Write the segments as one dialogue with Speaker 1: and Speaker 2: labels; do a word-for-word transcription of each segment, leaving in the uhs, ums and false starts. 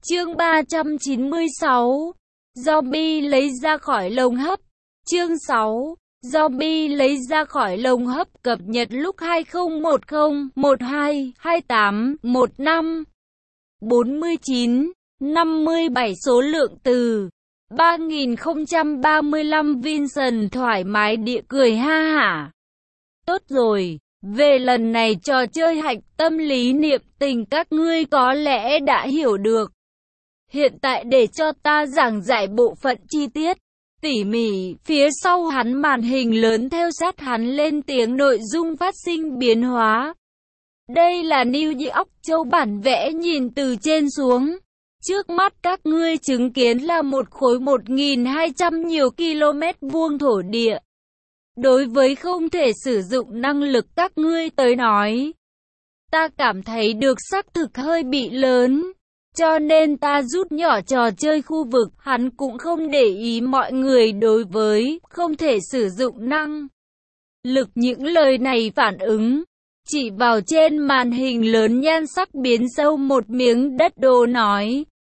Speaker 1: Chương ba trăm chín mươi sáu. Zombie lấy ra khỏi lồng hấp. Chương sáu. Zombie lấy ra khỏi lồng hấp cập nhật lúc hai không một không một hai hai tám một năm. bốn mươi chín, năm mươi bảy số lượng từ. ba nghìn không trăm ba mươi lăm Vincent thoải mái địa cười ha hả. Tốt rồi, về lần này trò chơi hạch tâm lý niệm tình các ngươi có lẽ đã hiểu được. Hiện tại để cho ta giảng giải bộ phận chi tiết, tỉ mỉ, phía sau hắn màn hình lớn theo sát hắn lên tiếng nội dung phát sinh biến hóa. Đây là New York châu bản vẽ nhìn từ trên xuống. Trước mắt các ngươi chứng kiến là một khối một nghìn hai trăm nhiều km vuông thổ địa. Đối với không thể sử dụng năng lực các ngươi tới nói, ta cảm thấy được xác thực hơi bị lớn. Cho nên ta rút nhỏ trò chơi khu vực, hắn cũng không để ý mọi người đối với không thể sử dụng năng lực những lời này phản ứng. Chỉ vào trên màn hình lớn nhan sắc biến sâu một miếng đất đồ nói.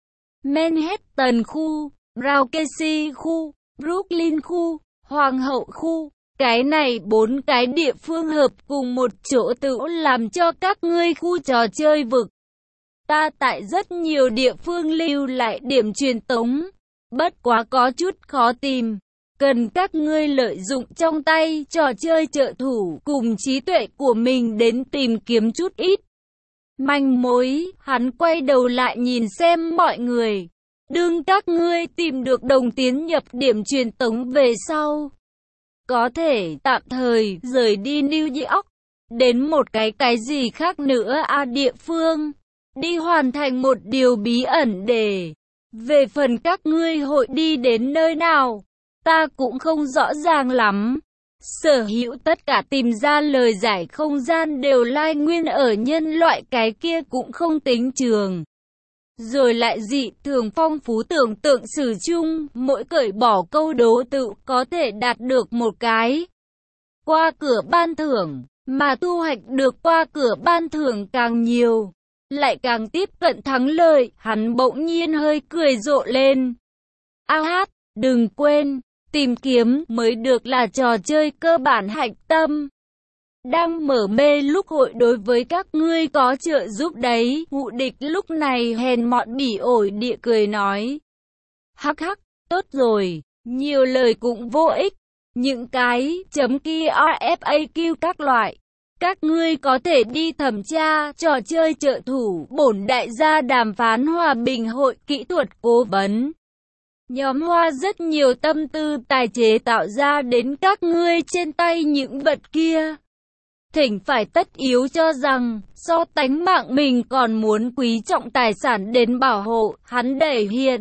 Speaker 1: Manhattan khu, Poughkeepsie khu, Brooklyn khu, Hoàng hậu khu. Cái này bốn cái địa phương hợp cùng một chỗ tự làm cho các ngươi khu trò chơi vực. Ta tại rất nhiều địa phương lưu lại điểm truyền tống, bất quá có chút khó tìm. Cần các ngươi lợi dụng trong tay trò chơi trợ thủ cùng trí tuệ của mình đến tìm kiếm chút ít manh mối. Hắn quay đầu lại nhìn xem mọi người. Đương các ngươi tìm được đồng tiến nhập điểm truyền tống về sau, có thể tạm thời rời đi New York, đến một cái cái gì khác nữa à địa phương. Đi hoàn thành một điều bí ẩn để. Về phần các ngươi hội đi đến nơi nào, ta cũng không rõ ràng lắm. Sở hữu tất cả tìm ra lời giải không gian đều lai nguyên ở nhân loại cái kia cũng không tính trường. Rồi lại dị thường phong phú tưởng tượng sử chung, mỗi cởi bỏ câu đố tự có thể đạt được một cái qua cửa ban thưởng, mà thu hoạch được qua cửa ban thưởng càng nhiều, lại càng tiếp cận thắng lợi. Hắn bỗng nhiên hơi cười rộ lên. A hát, đừng quên, tìm kiếm mới được là trò chơi cơ bản hạch tâm. Đang mở mê lúc hội đối với các ngươi có trợ giúp đấy. Ngụ địch lúc này hèn mọn bỉ ổi địa cười nói. Hắc hắc, tốt rồi, nhiều lời cũng vô ích. Những cái chấm kia ép a quy các loại. Các ngươi có thể đi thẩm tra trò chơi trợ thủ bổn đại gia đàm phán hòa bình hội kỹ thuật cố vấn. Nhóm hoa rất nhiều tâm tư tài chế tạo ra đến các ngươi trên tay những vật kia. Thỉnh phải tất yếu cho rằng, so tánh mạng mình còn muốn quý trọng tài sản đến bảo hộ. Hắn đẩy hiện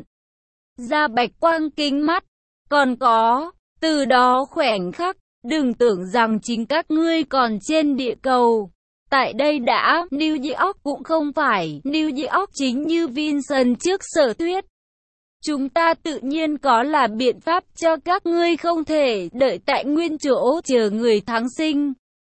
Speaker 1: ra bạch quang kính mắt. Còn có, từ đó khoảnh khắc, đừng tưởng rằng chính các ngươi còn trên địa cầu. Tại đây đã, New York cũng không phải New York chính như Vincent trước sở thuyết. Chúng ta tự nhiên có là biện pháp cho các ngươi không thể đợi tại nguyên chỗ chờ người thắng sinh.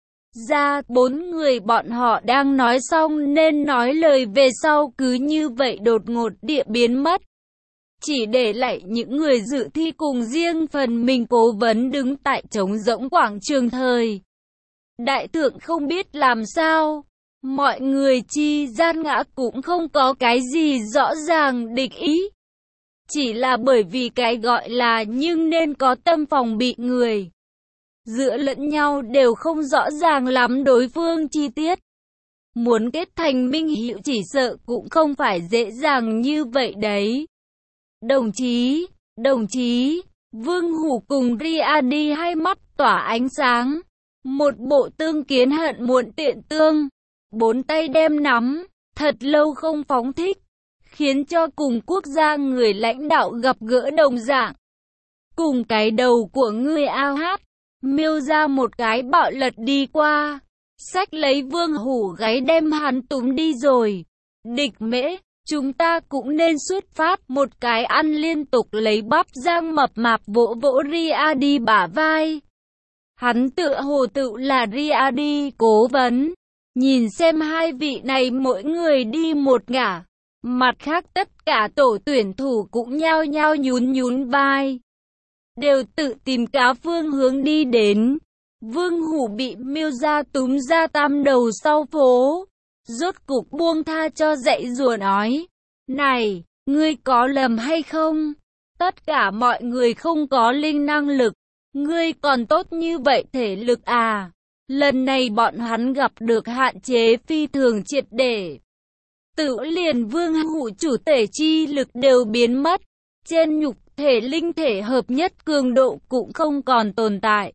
Speaker 1: Ra, bốn người bọn họ đang nói xong nên nói lời về sau cứ như vậy đột ngột địa biến mất. Chỉ để lại những người dự thi cùng riêng phần mình cố vấn đứng tại trống rỗng quảng trường thời. Đại thượng không biết làm sao. Mọi người chi gian ngã cũng không có cái gì rõ ràng địch ý. Chỉ là bởi vì cái gọi là nhưng nên có tâm phòng bị người. Giữa lẫn nhau đều không rõ ràng lắm đối phương chi tiết. Muốn kết thành minh hữu chỉ sợ cũng không phải dễ dàng như vậy đấy. Đồng chí, đồng chí, Vương Hủ cùng Riadi hai mắt tỏa ánh sáng. Một bộ tương kiến hận muộn tiện tương. Bốn tay đem nắm, thật lâu không phóng thích. Khiến cho cùng quốc gia người lãnh đạo gặp gỡ đồng dạng. Cùng cái đầu của người A Hát, miêu ra một cái bạo lật đi qua. Xách lấy Vương Hủ gáy đem hắn túm đi rồi. Địch Mễ, chúng ta cũng nên xuất phát. Một cái ăn liên tục lấy bắp rang mập mạp vỗ vỗ Riadi bả vai. Hắn tựa hồ tự là Riadi cố vấn. Nhìn xem hai vị này mỗi người đi một ngả. Mặt khác tất cả tổ tuyển thủ cũng nhao nhao nhún nhún vai, đều tự tìm cá phương hướng đi đến. Vương Hủ bị Miêu Gia túm ra tam đầu sau phố, rốt cục buông tha cho dạy dùa nói, này, ngươi có lầm hay không? Tất cả mọi người không có linh năng lực, ngươi còn tốt như vậy thể lực à? Lần này bọn hắn gặp được hạn chế phi thường triệt để. Tự liền Vương Hủ chủ thể chi lực đều biến mất, trên nhục thể linh thể hợp nhất cường độ cũng không còn tồn tại.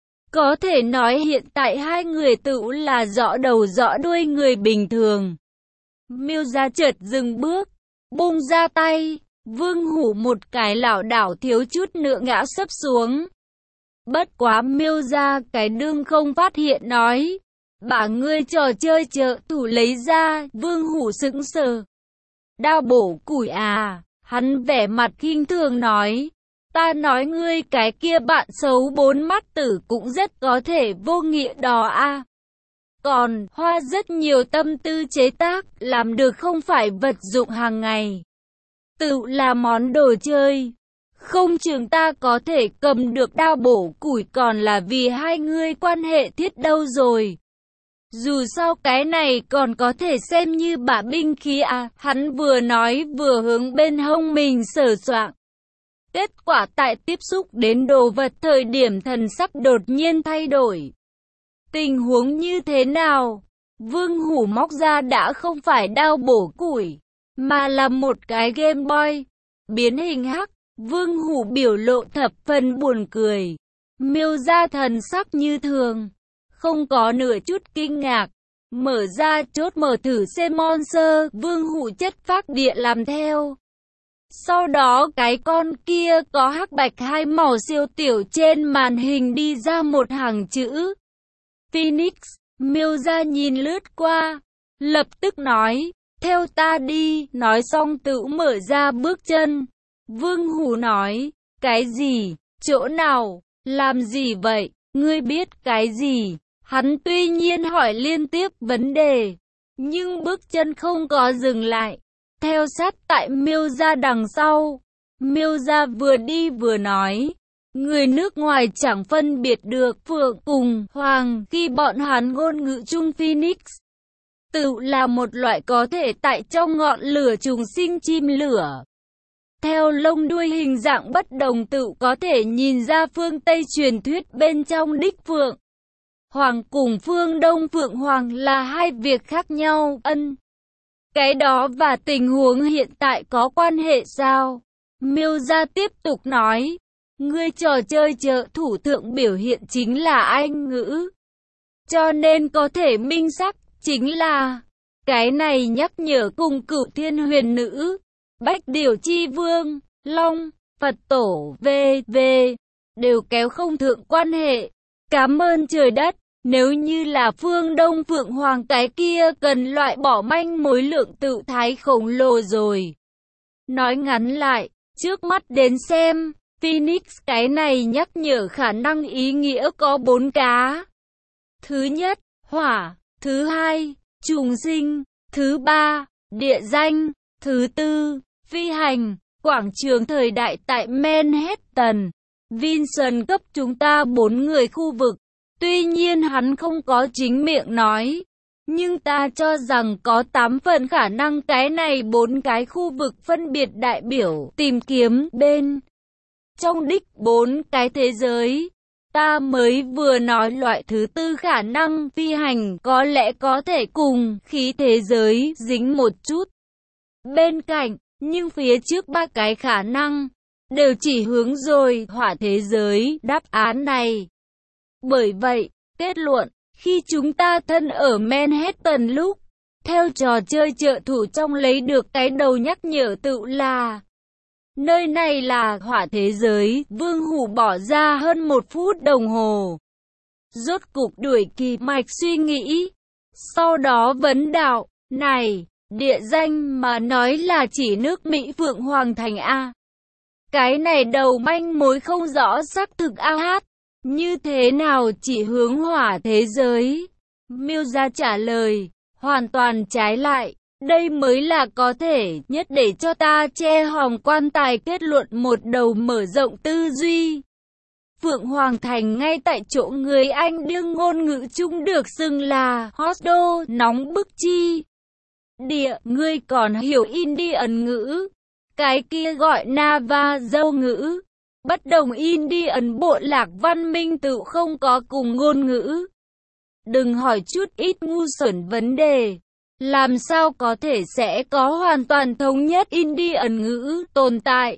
Speaker 1: Có thể nói hiện tại hai người tự là rõ đầu rõ đuôi người bình thường. Miêu Gia chợt dừng bước, buông ra tay, Vương Hủ một cái lảo đảo thiếu chút nữa ngã sấp xuống. Bất quá Miêu Gia cái đương không phát hiện nói, bà ngươi trò chơi trợ thủ lấy ra. Vương Hủ sững sờ. Đao bổ củi à? Hắn vẻ mặt khinh thường nói, ta nói ngươi cái kia bạn xấu bốn mắt tử cũng rất có thể vô nghĩa đó a. Còn hoa rất nhiều tâm tư chế tác, làm được không phải vật dụng hàng ngày, tự là món đồ chơi. Không chừng ta có thể cầm được đao bổ củi còn là vì hai ngươi quan hệ thiết đâu rồi. Dù sao cái này còn có thể xem như bả binh khí à. Hắn vừa nói vừa hướng bên hông mình sờ soạng. Kết quả tại tiếp xúc đến đồ vật thời điểm thần sắc đột nhiên thay đổi. Tình huống như thế nào? Vương Hủ móc ra đã không phải đao bổ củi, mà là một cái Game Boy. Biến hình hắc, Vương Hủ biểu lộ thập phần buồn cười. Miêu Gia thần sắc như thường, không có nửa chút kinh ngạc. Mở ra chốt mở thử xem monster, Vương Hủ chất phác địa làm theo. Sau đó cái con kia có hắc bạch hai màu siêu tiểu trên màn hình đi ra một hàng chữ Phoenix. Miêu Gia nhìn lướt qua, lập tức nói, theo ta đi. Nói xong tự mở ra bước chân. Vương Hủ nói, cái gì? Chỗ nào? Làm gì vậy? Ngươi biết cái gì? Hắn tuy nhiên hỏi liên tiếp vấn đề, nhưng bước chân không có dừng lại, theo sát tại Miêu Gia đằng sau. Miêu Gia vừa đi vừa nói, người nước ngoài chẳng phân biệt được phượng cùng hoàng khi bọn hắn ngôn ngữ chung. Phoenix tự là một loại có thể tại trong ngọn lửa trùng sinh chim lửa. Theo lông đuôi hình dạng bất đồng tự có thể nhìn ra phương Tây truyền thuyết bên trong đích phượng hoàng cùng phương Đông phượng hoàng là hai việc khác nhau. Ân, cái đó và tình huống hiện tại có quan hệ sao? Miêu Gia tiếp tục nói, ngươi trò chơi trợ thủ thượng biểu hiện chính là Anh ngữ, cho nên có thể minh xác chính là cái này nhắc nhở cùng Cửu Thiên Huyền Nữ, Bách Điểu Chi Vương, Long, Phật Tổ, vân vân đều kéo không thượng quan hệ. Cảm ơn trời đất, nếu như là phương Đông Phượng Hoàng cái kia cần loại bỏ manh mối lượng tự thái khổng lồ rồi. Nói ngắn lại, trước mắt đến xem, Phoenix cái này nhắc nhở khả năng ý nghĩa có bốn cá. Thứ nhất, hỏa. Thứ hai, trùng sinh. Thứ ba, địa danh. Thứ tư, phi hành. Quảng trường thời đại tại Manhattan. Vincent cấp chúng ta bốn người khu vực. Tuy nhiên hắn không có chính miệng nói, nhưng ta cho rằng có tám phần khả năng cái này bốn cái khu vực phân biệt đại biểu tìm kiếm bên trong đích bốn cái thế giới. Ta mới vừa nói loại thứ tư khả năng phi hành có lẽ có thể cùng khí thế giới dính một chút bên cạnh, nhưng phía trước ba cái khả năng đều chỉ hướng rồi hỏa thế giới đáp án này. Bởi vậy, kết luận, khi chúng ta thân ở Manhattan lúc, theo trò chơi trợ thủ trong lấy được cái đầu nhắc nhở tự là nơi này là hỏa thế giới. Vương Hủ bỏ ra hơn một phút đồng hồ, rốt cục đuổi kịp mạch suy nghĩ. Sau đó vấn đạo, này, địa danh mà nói là chỉ nước Mỹ Phượng Hoàng Thành A. Cái này đầu manh mối không rõ xác thực a hát. Như thế nào chỉ hướng hỏa thế giới? Miêu Gia trả lời, hoàn toàn trái lại. Đây mới là có thể nhất để cho ta che hòm quan tài kết luận một đầu mở rộng tư duy. Phượng Hoàng Thành ngay tại chỗ người Anh đương ngôn ngữ chung được xưng là hot-do, nóng bức chi. Địa, ngươi còn hiểu Indian ngữ. Cái kia gọi Nava dâu ngữ. Bất đồng Indian bộ lạc văn minh tự không có cùng ngôn ngữ. Đừng hỏi chút ít ngu xuẩn vấn đề. Làm sao có thể sẽ có hoàn toàn thống nhất Indian ngữ tồn tại?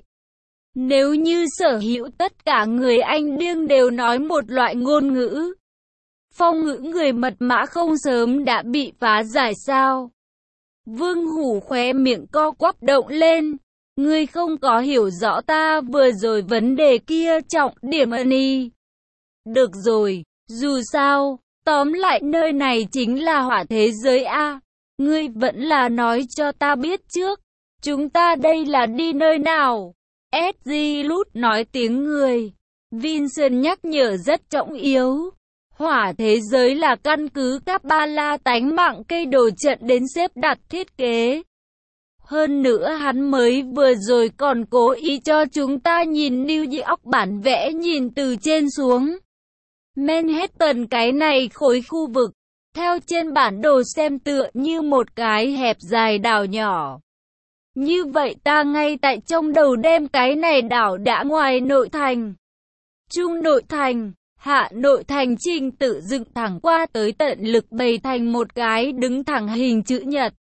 Speaker 1: Nếu như sở hữu tất cả người Anh điên đều nói một loại ngôn ngữ, phong ngữ người mật mã không sớm đã bị phá giải sao? Vương Hủ khóe miệng co quắp động lên. Ngươi không có hiểu rõ ta vừa rồi vấn đề kia trọng điểm ani. Được rồi, dù sao, tóm lại nơi này chính là hỏa thế giới A. Ngươi vẫn là nói cho ta biết trước, chúng ta đây là đi nơi nào? ét giê Lút nói tiếng người. Vincent nhắc nhở rất trọng yếu. Hỏa thế giới là căn cứ các ba la tánh mạng cây đồ trận đến xếp đặt thiết kế. Hơn nữa hắn mới vừa rồi còn cố ý cho chúng ta nhìn New York bản vẽ nhìn từ trên xuống. Manhattan cái này khối khu vực, theo trên bản đồ xem tựa như một cái hẹp dài đảo nhỏ. Như vậy ta ngay tại trong đầu đem cái này đảo đã ngoài nội thành, trung nội thành, hạ nội thành trình tự dựng thẳng qua tới tận lực bày thành một cái đứng thẳng hình chữ nhật.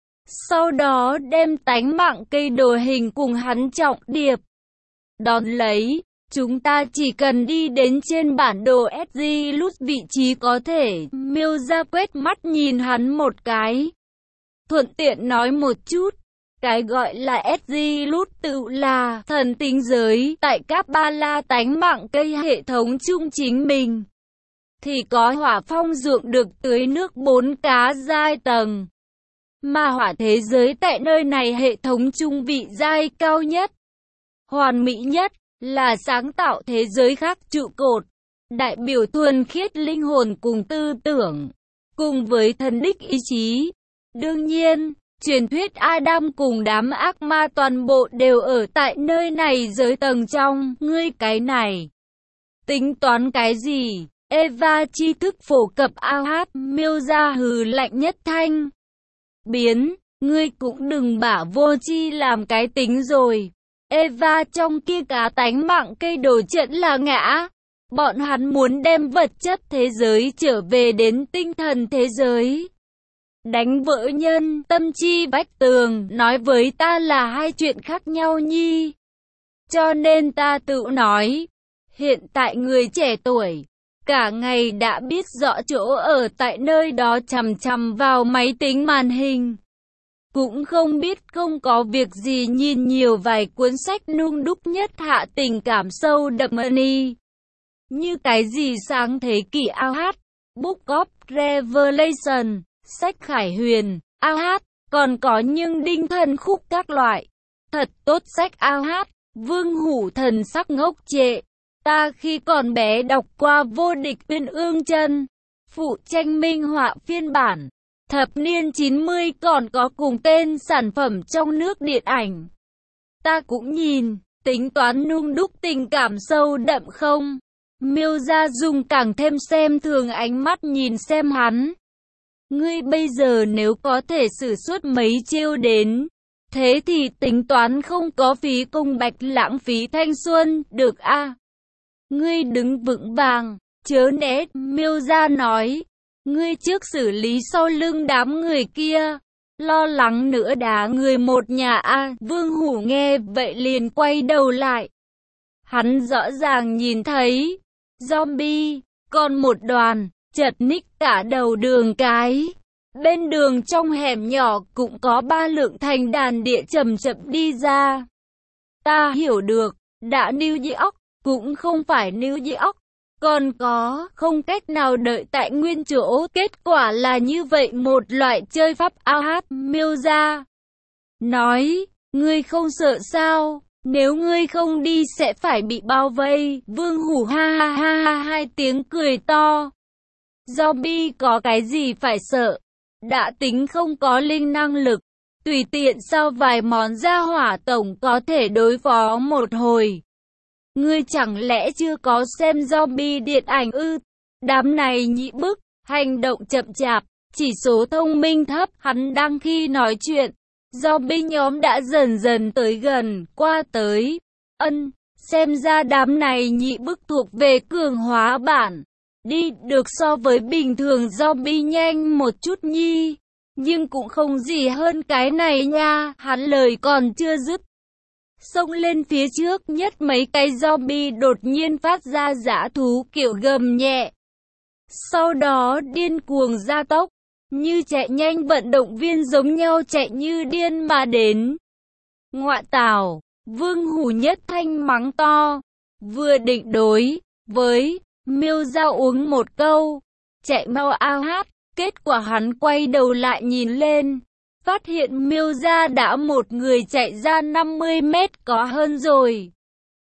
Speaker 1: Sau đó đem tánh mạng cây đồ hình cùng hắn trọng điệp. Đón lấy, chúng ta chỉ cần đi đến trên bản đồ ét giê Lút vị trí có thể miêu ra quét mắt nhìn hắn một cái. Thuận tiện nói một chút, cái gọi là ét giê Lút tự là thần tính giới tại các ba la tánh mạng cây hệ thống chung chính mình. Thì có hỏa phong ruộng được tưới nước bốn cá giai tầng. Mà hỏa thế giới tại nơi này hệ thống trung vị giai cao nhất, hoàn mỹ nhất, là sáng tạo thế giới khác trụ cột, đại biểu thuần khiết linh hồn cùng tư tưởng, cùng với thần đích ý chí. Đương nhiên, truyền thuyết Adam cùng đám ác ma toàn bộ đều ở tại nơi này giới tầng trong, ngươi cái này. Tính toán cái gì? Eva tri thức phổ cập ao hát, miêu ra hừ lạnh nhất thanh. Biến, ngươi cũng đừng bả vô chi làm cái tính rồi. Eva trong kia cá tánh mạng cây đồ trận là ngã. Bọn hắn muốn đem vật chất thế giới trở về đến tinh thần thế giới. Đánh vỡ nhân, tâm chi vách tường, nói với ta là hai chuyện khác nhau nhi. Cho nên ta tự nói, hiện tại người trẻ tuổi, cả ngày đã biết rõ chỗ ở tại nơi đó chằm chằm vào máy tính màn hình. Cũng không biết không có việc gì nhìn nhiều vài cuốn sách nung đúc nhất hạ tình cảm sâu đậm ani. Như cái gì sáng thế kỷ ao hát, Book of Revelation, sách khải huyền, ao hát, còn có nhưng đinh thần khúc các loại. Thật tốt sách ao hát, Vương Hủ thần sắc ngốc trệ. Ta khi còn bé đọc qua Vô địch uyên ương chân, phụ tranh minh họa phiên bản. Thập niên chín mươi còn có cùng tên sản phẩm trong nước điện ảnh. Ta cũng nhìn, tính toán nung đúc tình cảm sâu đậm không? Miêu Gia Dung càng thêm xem thường ánh mắt nhìn xem hắn. Ngươi bây giờ nếu có thể sử xuất mấy chiêu đến, thế thì tính toán không có phí công bạch lãng phí thanh xuân, được a? À? Ngươi đứng vững vàng, chớ né, Miêu Gia nói. Ngươi trước xử lý sau lưng đám người kia, lo lắng nữa đá người một nhà a. À, Vương Hủ nghe vậy liền quay đầu lại. Hắn rõ ràng nhìn thấy zombie, còn một đoàn, chật ních cả đầu đường cái. Bên đường trong hẻm nhỏ cũng có ba lượng thành đàn địa chậm chậm đi ra. Ta hiểu được, đã New York, cũng không phải New York. Còn có, không cách nào đợi tại nguyên chỗ, kết quả là như vậy một loại chơi pháp ao hát, Miêu Gia nói, ngươi không sợ sao, nếu ngươi không đi sẽ phải bị bao vây. Vương Hủ ha ha ha ha hai tiếng cười to. Zombie có cái gì phải sợ, đã tính không có linh năng lực, tùy tiện sao vài món gia hỏa tổng có thể đối phó một hồi. Ngươi chẳng lẽ chưa có xem zombie điện ảnh ư? Đám này nhị bức, hành động chậm chạp, chỉ số thông minh thấp. Hắn đang khi nói chuyện, zombie nhóm đã dần dần tới gần, qua tới. Ân, xem ra đám này nhị bức thuộc về cường hóa bản. Đi được so với bình thường zombie nhanh một chút nhi. Nhưng cũng không gì hơn cái này nha. Hắn lời còn chưa dứt, xông lên phía trước nhất mấy cái zombie đột nhiên phát ra dã thú kiểu gầm nhẹ. Sau đó điên cuồng gia tốc, như chạy nhanh vận động viên giống nhau chạy như điên mà đến. Ngoạ tào, Vương Hủ nhất thanh mắng to, vừa định đối với Miêu Giao uống một câu, chạy mau ao hát, kết quả hắn quay đầu lại nhìn lên, phát hiện Miêu Gia đã một người chạy ra năm mươi mét có hơn rồi.